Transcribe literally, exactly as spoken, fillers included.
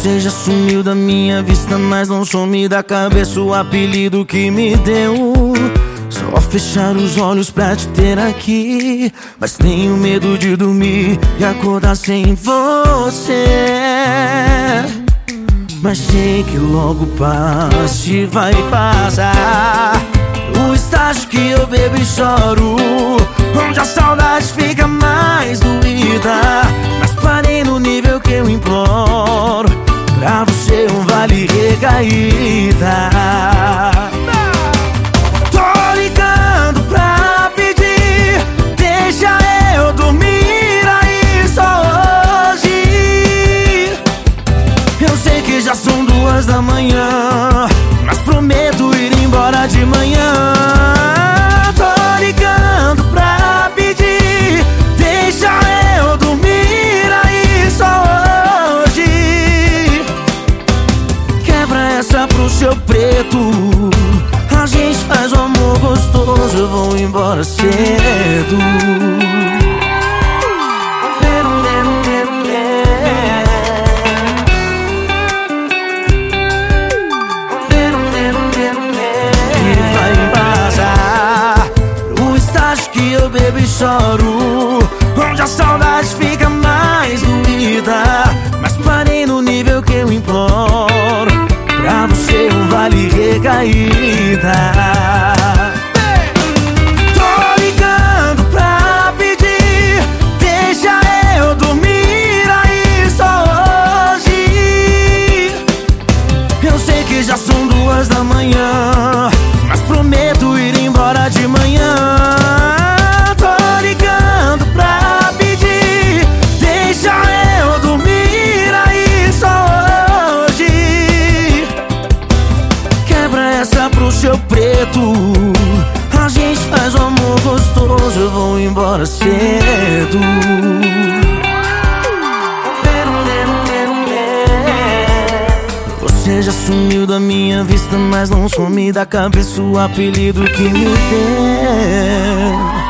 Você já sumiu da minha vista, mas não some da cabeça o apelido que me deu. Só fechar os olhos pra te ter aqui, mas tenho medo de dormir e acordar sem você. Mas sei que logo passa e vai passar o estágio que eu bebo e choro, onde a saudade fica mais doída. Mas parei no nível que eu imploro, pra você um vale recaída. Tô ligando pra pedir, deixa eu dormir aí só hoje. Eu sei que já são duas da manhã, mas prometo ir embora de manhã. Tô ligando pra pedir, deixa eu dormir aí só hoje. Quebra essa pro seu preto, a gente faz um amor gostoso, eu vou embora cedo. Que eu bebo e choro, onde a saudade fica mais doída. Mas parei no nível que eu imploro, pra você um vale recaída. Tô ligando pra pedir, deixa eu dormir aí só hoje. Eu sei que já são duas da manhã, mas prometo ir embora de manhã. Pro seu preto, a gente faz um amor gostoso, eu vou embora cedo. Você já sumiu da minha vista, mas não some da cabeça o apelido que me deu.